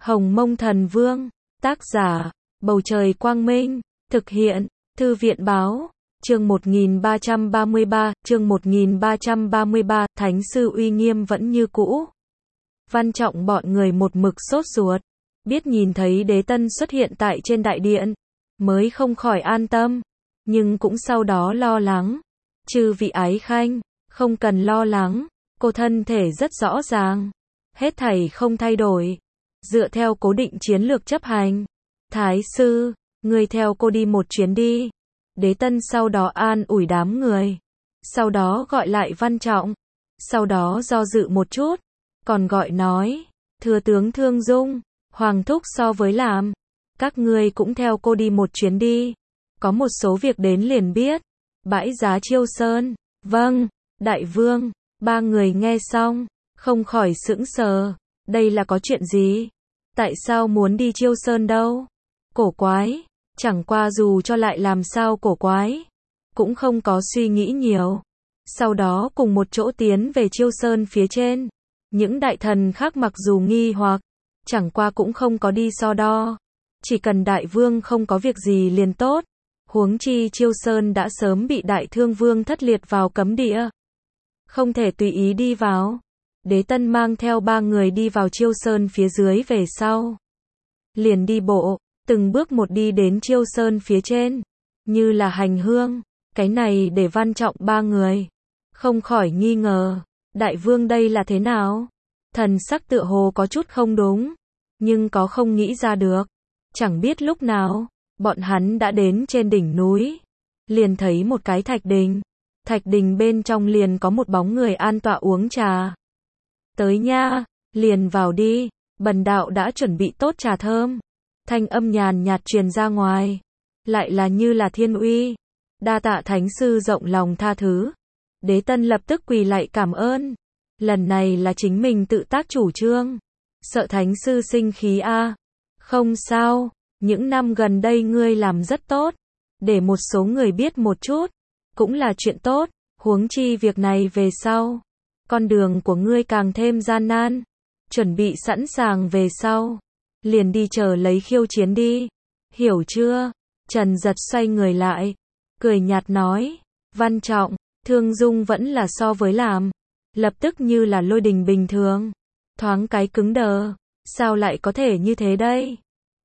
Hồng Mông Thần Vương, tác giả, Bầu Trời Quang Minh, thực hiện, Thư viện Báo, chương 1333, chương 1333, Thánh sư uy nghiêm vẫn như cũ. Văn Trọng bọn người một mực sốt ruột, biết nhìn thấy Đế Tân xuất hiện tại trên đại điện, mới không khỏi an tâm, nhưng cũng sau đó lo lắng. Chư vị ái khanh, không cần lo lắng, cô thân thể rất rõ ràng, hết thảy không thay đổi, dựa theo cố định chiến lược chấp hành. Thái sư, ngươi theo cô đi một chuyến đi. Đế Tân sau đó an ủi đám người, sau đó gọi lại Văn Trọng, sau đó do dự một chút, còn gọi nói, thừa tướng Thương Dung, Hoàng thúc so với làm, các ngươi cũng theo cô đi một chuyến đi, có một số việc đến liền biết. Bãi giá Chiêu Sơn, vâng, đại vương. Ba người nghe xong, không khỏi sững sờ, đây là có chuyện gì? Tại sao muốn đi Chiêu Sơn đâu? Cổ quái, chẳng qua dù cho lại làm sao cổ quái, cũng không có suy nghĩ nhiều. Sau đó cùng một chỗ tiến về Chiêu Sơn phía trên. Những đại thần khác mặc dù nghi hoặc, chẳng qua cũng không có đi so đo. Chỉ cần đại vương không có việc gì liền tốt. Huống chi Chiêu Sơn đã sớm bị đại thương vương thất liệt vào cấm địa, không thể tùy ý đi vào. Đế Tân mang theo ba người đi vào Chiêu Sơn phía dưới về sau, liền đi bộ, từng bước một đi đến Chiêu Sơn phía trên, như là hành hương. Cái này để Văn Trọng ba người không khỏi nghi ngờ, đại vương đây là thế nào? Thần sắc tựa hồ có chút không đúng, nhưng có không nghĩ ra được. Chẳng biết lúc nào, bọn hắn đã đến trên đỉnh núi, liền thấy một cái thạch đình. Thạch đình bên trong liền có một bóng người an tọa uống trà. Tới nha, liền vào đi, bần đạo đã chuẩn bị tốt trà thơm. Thanh âm nhàn nhạt truyền ra ngoài, lại là như là thiên uy. Đa tạ thánh sư rộng lòng tha thứ. Đế Tân lập tức quỳ lạy cảm ơn. Lần này là chính mình tự tác chủ trương, sợ thánh sư sinh khí a. Không sao, những năm gần đây ngươi làm rất tốt, để một số người biết một chút, cũng là chuyện tốt. Huống chi việc này về sau, con đường của ngươi càng thêm gian nan, chuẩn bị sẵn sàng về sau, liền đi chờ lấy khiêu chiến đi, hiểu chưa? Trần Giật xoay người lại, cười nhạt nói, Văn Trọng, Thương Dung vẫn là so với làm, lập tức như là lôi đình bình thường, thoáng cái cứng đờ, sao lại có thể như thế đây?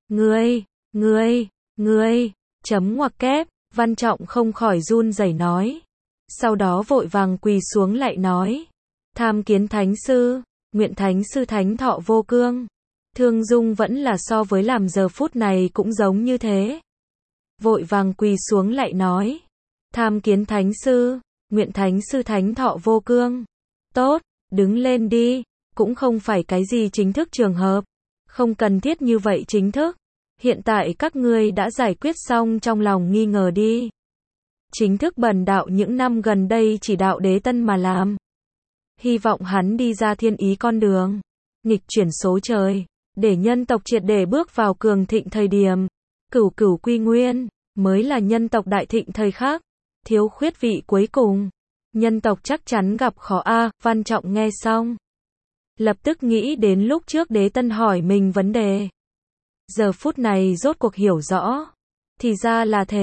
Ngươi, chấm ngoặc kép. Văn Trọng không khỏi run rẩy nói, sau đó vội vàng quỳ xuống lại nói, tham kiến thánh sư, nguyện thánh sư thánh thọ vô cương. Thương Dung vẫn là so với làm giờ phút này cũng giống như thế, vội vàng quỳ xuống lại nói, tham kiến thánh sư, nguyện thánh sư thánh thọ vô cương. Tốt, đứng lên đi, cũng không phải cái gì chính thức trường hợp, không cần thiết như vậy chính thức. Hiện tại các ngươi đã giải quyết xong trong lòng nghi ngờ đi. Chính thức bần đạo những năm gần đây chỉ đạo Đế Tân mà làm. Hy vọng hắn đi ra thiên ý con đường, nghịch chuyển số trời, để nhân tộc triệt để bước vào cường thịnh thời điểm. Cửu cửu quy nguyên, mới là nhân tộc đại thịnh thời khắc. Thiếu khuyết vị cuối cùng, nhân tộc chắc chắn gặp khó a. Văn Trọng nghe xong, lập tức nghĩ đến lúc trước Đế Tân hỏi mình vấn đề. Giờ phút này rốt cuộc hiểu rõ. Thì ra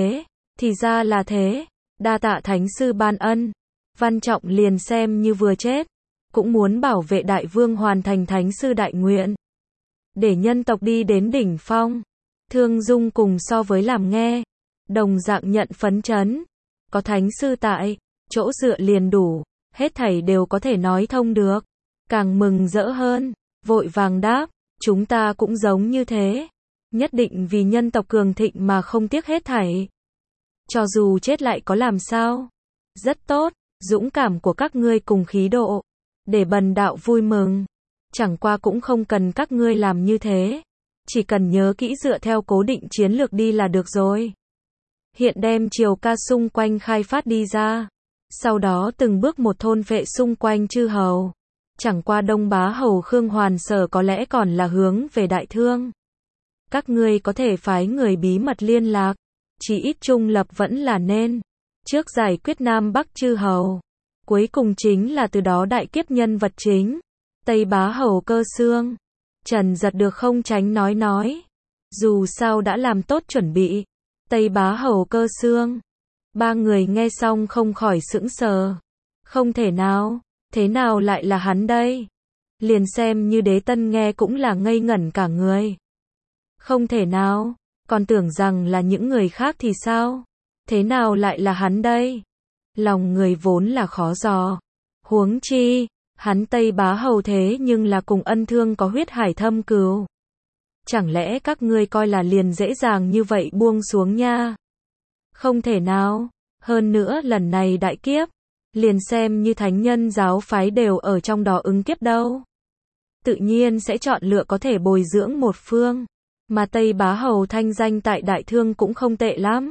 là thế, đa tạ thánh sư ban ân. Văn Trọng liền xem như vừa chết, cũng muốn bảo vệ đại vương hoàn thành thánh sư đại nguyện, để nhân tộc đi đến đỉnh phong. Thương Dung cùng so với làm nghe, đồng dạng nhận phấn chấn. Có thánh sư tại, chỗ dựa liền đủ, hết thảy đều có thể nói thông được. Càng mừng rỡ hơn, vội vàng đáp, chúng ta cũng giống như thế. Nhất định vì nhân tộc cường thịnh mà không tiếc hết thảy. Cho dù chết lại có làm sao? Rất tốt, dũng cảm của các ngươi cùng khí độ, để bần đạo vui mừng. Chẳng qua cũng không cần các ngươi làm như thế, chỉ cần nhớ kỹ dựa theo cố định chiến lược đi là được rồi. Hiện đem triều ca xung quanh khai phát đi ra, sau đó từng bước một thôn phệ xung quanh chư hầu. Chẳng qua Đông Bá hầu Khương Hoàn Sở có lẽ còn là hướng về đại thương. Các ngươi có thể phái người bí mật liên lạc, chỉ ít trung lập vẫn là nên. Trước giải quyết Nam Bắc chư hầu, cuối cùng chính là từ đó đại kiếp nhân vật chính, Tây Bá hầu Cơ Xương. Trần Giật được không tránh nói. Dù sao đã làm tốt chuẩn bị. Tây Bá Hầu Cơ Xương. Ba người nghe xong không khỏi sững sờ. Không thể nào, thế nào lại là hắn đây? Liền xem như Đế Tân nghe cũng là ngây ngẩn cả người. Không thể nào, còn tưởng rằng là những người khác thì sao? Thế nào lại là hắn đây? Lòng người vốn là khó dò. Huống chi, hắn Tây Bá Hầu thế nhưng là cùng Ân Thương có huyết hải thâm cừu. Chẳng lẽ các ngươi coi là liền dễ dàng như vậy buông xuống nha? Không thể nào, hơn nữa lần này đại kiếp, liền xem như thánh nhân giáo phái đều ở trong đó ứng kiếp đâu. Tự nhiên sẽ chọn lựa có thể bồi dưỡng một phương, mà Tây Bá Hầu thanh danh tại Đại Thương cũng không tệ lắm.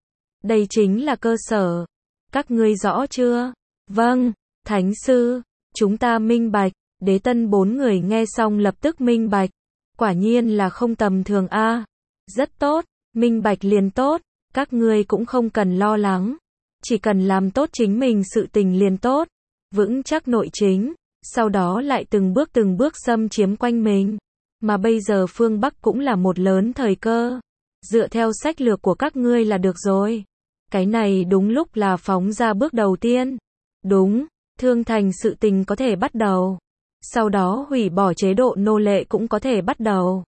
Đây chính là cơ sở. Các ngươi rõ chưa? Vâng, Thánh Sư, chúng ta minh bạch. Đế Tân bốn người nghe xong lập tức minh bạch. Quả nhiên là không tầm thường a. Rất tốt, minh bạch liền tốt, các ngươi cũng không cần lo lắng. Chỉ cần làm tốt chính mình sự tình liền tốt, vững chắc nội chính, sau đó lại từng bước xâm chiếm quanh mình. Mà bây giờ phương Bắc cũng là một lớn thời cơ. Dựa theo sách lược của các ngươi là được rồi. Cái này đúng lúc là phóng ra bước đầu tiên. Đúng, Thương Thành sự tình có thể bắt đầu. Sau đó hủy bỏ chế độ nô lệ cũng có thể bắt đầu.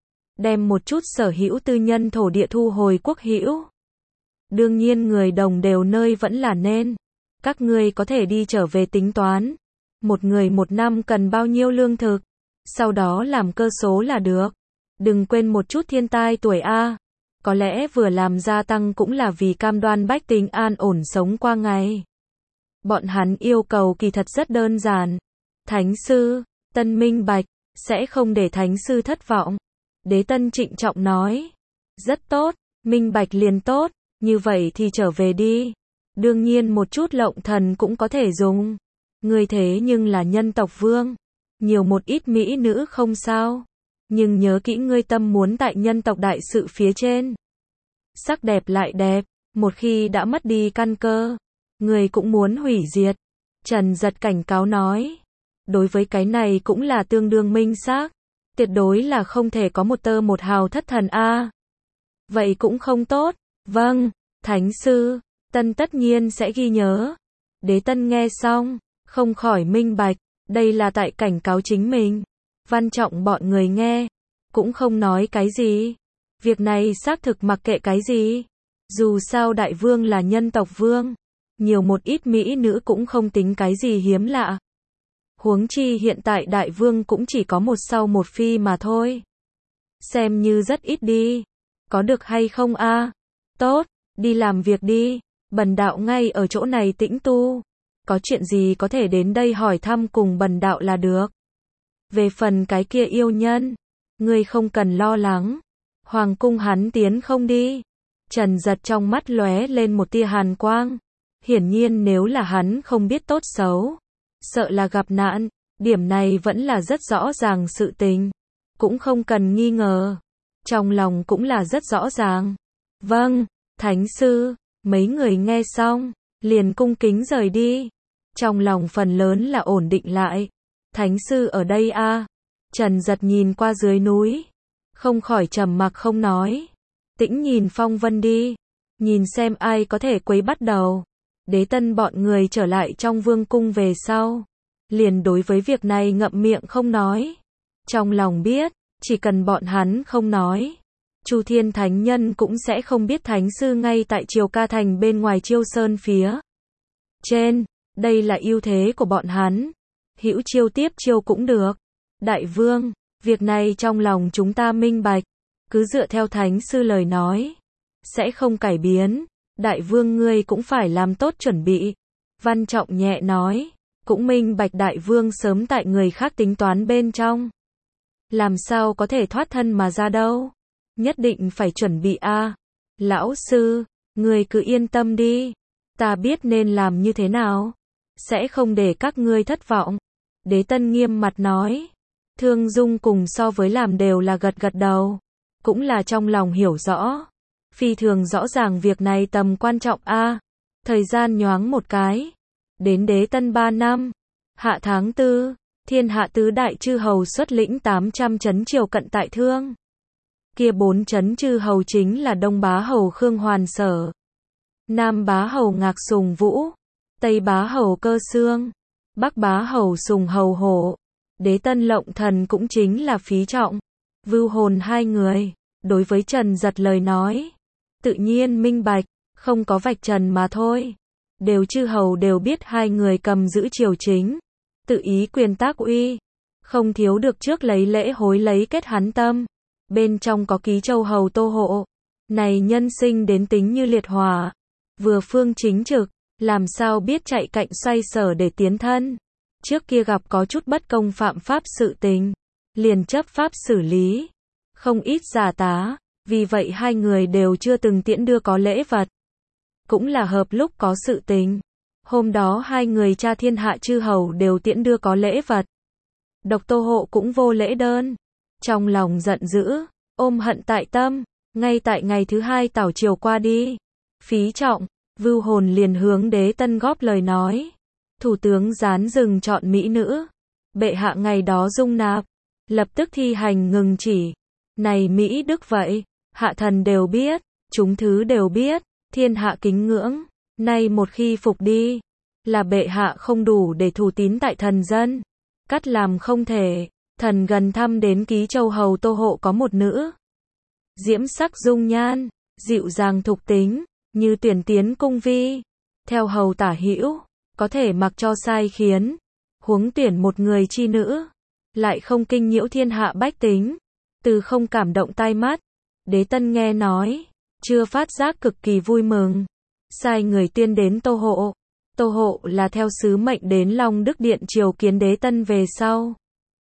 Đem một chút sở hữu tư nhân thổ địa thu hồi quốc hữu. Đương nhiên người đồng đều nơi vẫn là nên. Các ngươi có thể đi trở về tính toán. Một người một năm cần bao nhiêu lương thực. Sau đó làm cơ số là được. Đừng quên một chút thiên tai tuổi A. Có lẽ vừa làm gia tăng cũng là vì cam đoan bách tính an ổn sống qua ngày. Bọn hắn yêu cầu kỳ thật rất đơn giản. Thánh Sư, Tân minh bạch, sẽ không để Thánh Sư thất vọng. Đế Tân trịnh trọng nói. Rất tốt, minh bạch liền tốt, như vậy thì trở về đi. Đương nhiên một chút lộng thần cũng có thể dùng. Ngươi thế nhưng là nhân tộc vương. Nhiều một ít mỹ nữ không sao. Nhưng nhớ kỹ ngươi tâm muốn tại nhân tộc đại sự phía trên. Sắc đẹp lại đẹp, một khi đã mất đi căn cơ, ngươi cũng muốn hủy diệt. Trần Giật cảnh cáo nói. Đối với cái này cũng là tương đương minh xác. Tuyệt đối là không thể có một tơ một hào thất thần a. Vậy cũng không tốt. Vâng, Thánh Sư, Tân tất nhiên sẽ ghi nhớ. Đế Tân nghe xong, không khỏi minh bạch, đây là tại cảnh cáo chính mình. Văn trọng bọn người nghe, cũng không nói cái gì. Việc này xác thực mặc kệ cái gì. Dù sao đại vương là nhân tộc vương, nhiều một ít mỹ nữ cũng không tính cái gì hiếm lạ. Huống chi hiện tại đại vương cũng chỉ có một sau một phi mà thôi. Xem như rất ít đi. Có được hay không a? Tốt, đi làm việc đi. Bần đạo ngay ở chỗ này tĩnh tu. Có chuyện gì có thể đến đây hỏi thăm cùng bần đạo là được. Về phần cái kia yêu nhân, ngươi không cần lo lắng. Hoàng cung hắn tiến không đi. Trần Giật trong mắt lóe lên một tia hàn quang. Hiển nhiên nếu là hắn không biết tốt xấu, sợ là gặp nạn, điểm này vẫn là rất rõ ràng sự tình. Cũng không cần nghi ngờ. Trong lòng cũng là rất rõ ràng. Vâng, Thánh Sư, mấy người nghe xong, liền cung kính rời đi. Trong lòng phần lớn là ổn định lại. Thánh Sư ở đây a. Trần Giật nhìn qua dưới núi, không khỏi trầm mặc không nói. Tĩnh nhìn phong vân đi, nhìn xem ai có thể quấy bắt đầu. Đế Tân bọn người trở lại trong vương cung về sau, liền đối với việc này ngậm miệng không nói. Trong lòng biết, chỉ cần bọn hắn không nói, Chu Thiên Thánh Nhân cũng sẽ không biết Thánh Sư ngay tại Triều Ca Thành bên ngoài Chiêu Sơn phía trên. Đây là ưu thế của bọn hắn. Hữu chiêu tiếp chiêu cũng được. Đại vương, việc này trong lòng chúng ta minh bạch. Cứ dựa theo Thánh Sư lời nói, sẽ không cải biến. Đại vương ngươi cũng phải làm tốt chuẩn bị. Văn Trọng nhẹ nói. Cũng minh bạch đại vương sớm tại người khác tính toán bên trong. Làm sao có thể thoát thân mà ra đâu. Nhất định phải chuẩn bị a. Lão sư, ngươi cứ yên tâm đi. Ta biết nên làm như thế nào. Sẽ không để các ngươi thất vọng. Đế Tân nghiêm mặt nói. Thương Dung cùng so với làm đều là gật gật đầu. Cũng là trong lòng hiểu rõ. Phi thường rõ ràng việc này tầm quan trọng a. Thời gian nhoáng một cái. Đến Đế Tân 3 năm. Hạ tháng 4. Thiên hạ tứ đại chư hầu xuất lĩnh 800 trấn triều cận tại Thương. Kia 4 trấn chư hầu chính là Đông Bá Hầu Khương Hoàn Sở, Nam Bá Hầu Ngạc Sùng Vũ, Tây Bá Hầu Cơ Xương, Bắc Bá Hầu Sùng Hầu Hổ. Đế Tân Lộng Thần cũng chính là Phí Trọng, Vưu Hồn hai người. Đối với Trần Giật lời nói, tự nhiên minh bạch, không có vạch trần mà thôi. Đều chư hầu đều biết hai người cầm giữ triều chính, tự ý quyền tác uy, không thiếu được trước lấy lễ hối lấy kết hắn tâm. Bên trong có Ký Châu hầu Tô Hộ, này nhân sinh đến tính như liệt hỏa, vừa phương chính trực, làm sao biết chạy cạnh xoay sở để tiến thân. Trước kia gặp có chút bất công phạm pháp sự tình, liền chấp pháp xử lý, không ít giả tá, vì vậy hai người đều chưa từng tiễn đưa có lễ vật. Cũng là hợp lúc có sự tình. Hôm đó hai người cha thiên hạ chư hầu đều tiễn đưa có lễ vật. Độc Tô Hộ cũng vô lễ đơn. Trong lòng giận dữ, ôm hận tại tâm, ngay tại ngày thứ hai tảo triều qua đi. Phí Trọng, Vưu Hồn liền hướng Đế Tân góp lời nói. Thủ tướng gián dừng chọn mỹ nữ. Bệ hạ ngày đó dung nạp, lập tức thi hành ngừng chỉ. Này Mỹ Đức vậy, hạ thần đều biết, chúng thứ đều biết, thiên hạ kính ngưỡng. Nay một khi phục đi, là bệ hạ không đủ để thủ tín tại thần dân. Cắt làm không thể, thần gần thăm đến Ký Châu hầu Tô Hộ có một nữ. Diễm sắc dung nhan, dịu dàng thục tính, như tuyển tiến cung vi. Theo hầu tả hữu, có thể mặc cho sai khiến. Huống tuyển một người chi nữ, lại không kinh nhiễu thiên hạ bách tính. Từ không cảm động tai mắt. Đế Tân nghe nói, chưa phát giác cực kỳ vui mừng. Sai người tiên đến Tô Hộ. Tô Hộ là theo sứ mệnh đến Long Đức Điện triều kiến Đế Tân về sau.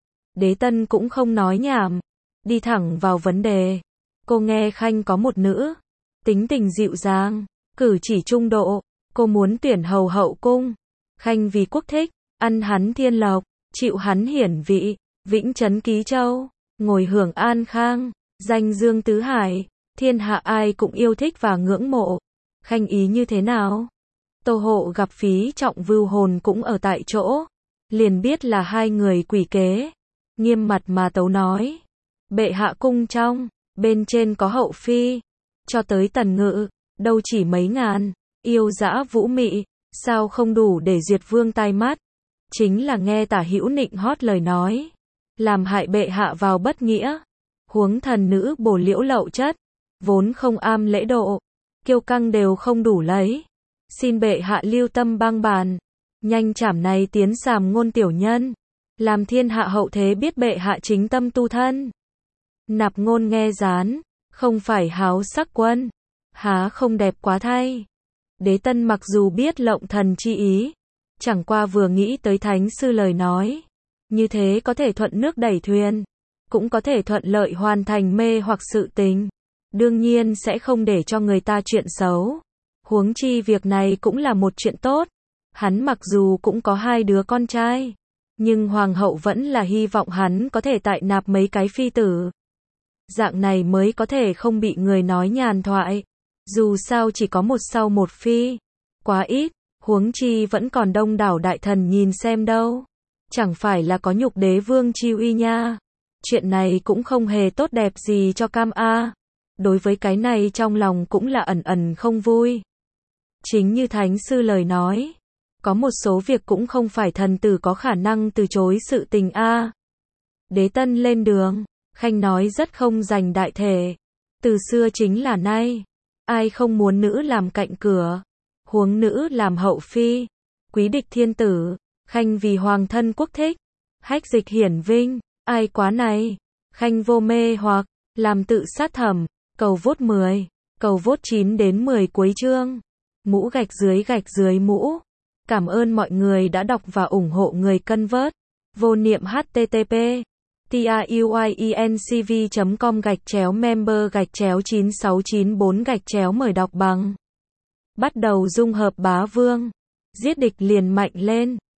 Đế Tân cũng không nói nhảm, đi thẳng vào vấn đề. Cô nghe Khanh có một nữ, tính tình dịu dàng, cử chỉ trung độ, cô muốn tuyển hầu hậu cung. Khanh vì quốc thích, ăn hắn thiên lộc, chịu hắn hiển vị, vĩnh trấn Ký Châu, ngồi hưởng an khang, danh dương tứ hải, thiên hạ ai cũng yêu thích và ngưỡng mộ. Khanh ý như thế nào? Tô Hộ gặp Phí Trọng Vưu Hồn cũng ở tại chỗ, liền biết là hai người quỷ kế, nghiêm mặt mà tấu nói. Bệ hạ cung trong, bên trên có hậu phi, cho tới Tần Ngự, đâu chỉ mấy ngàn, yêu dã vũ mị, sao không đủ để duyệt vương tai mắt. Chính là nghe tả hữu nịnh hót lời nói, làm hại bệ hạ vào bất nghĩa. Huống thần nữ bổ liễu lậu chất, vốn không am lễ độ, kiêu căng đều không đủ lấy. Xin bệ hạ lưu tâm bang bàn, nhanh trảm này tiến sàm ngôn tiểu nhân, làm thiên hạ hậu thế biết bệ hạ chính tâm tu thân. Nạp Ngôn nghe rán, không phải háo sắc quân, há không đẹp quá thay. Đế Tân mặc dù biết Lộng Thần chi ý, chẳng qua vừa nghĩ tới thánh sư lời nói, như thế có thể thuận nước đẩy thuyền, cũng có thể thuận lợi hoàn thành mê hoặc sự tình, đương nhiên sẽ không để cho người ta chuyện xấu. Huống chi việc này cũng là một chuyện tốt. Hắn mặc dù cũng có hai đứa con trai, nhưng hoàng hậu vẫn là hy vọng hắn có thể tại nạp mấy cái phi tử. Dạng này mới có thể không bị người nói nhàn thoại. Dù sao chỉ có một sau một phi, quá ít, huống chi vẫn còn đông đảo đại thần nhìn xem đâu. Chẳng phải là có nhục đế vương chi uy nha. Chuyện này cũng không hề tốt đẹp gì cho Cam A. Đối với cái này trong lòng cũng là ẩn ẩn không vui. Chính như thánh sư lời nói, có một số việc cũng không phải thần tử có khả năng từ chối sự tình a. Đế Tân lên đường, Khanh nói rất không dành đại thể. Từ xưa chính là nay, ai không muốn nữ làm cạnh cửa, huống nữ làm hậu phi, quý địch thiên tử, Khanh vì hoàng thân quốc thích, hách dịch hiển vinh, ai quá này, Khanh vô mê hoặc, làm tự sát thẩm, cầu vốt 10, cầu vốt 9 đến 10 cuối chương. Mũ gạch dưới mũ. Cảm ơn mọi người đã đọc và ủng hộ người cân vớt. Vô niệm http truyencv.com/member/9694 mời đọc bằng. Bắt đầu dung hợp bá vương. Giết địch liền mạnh lên.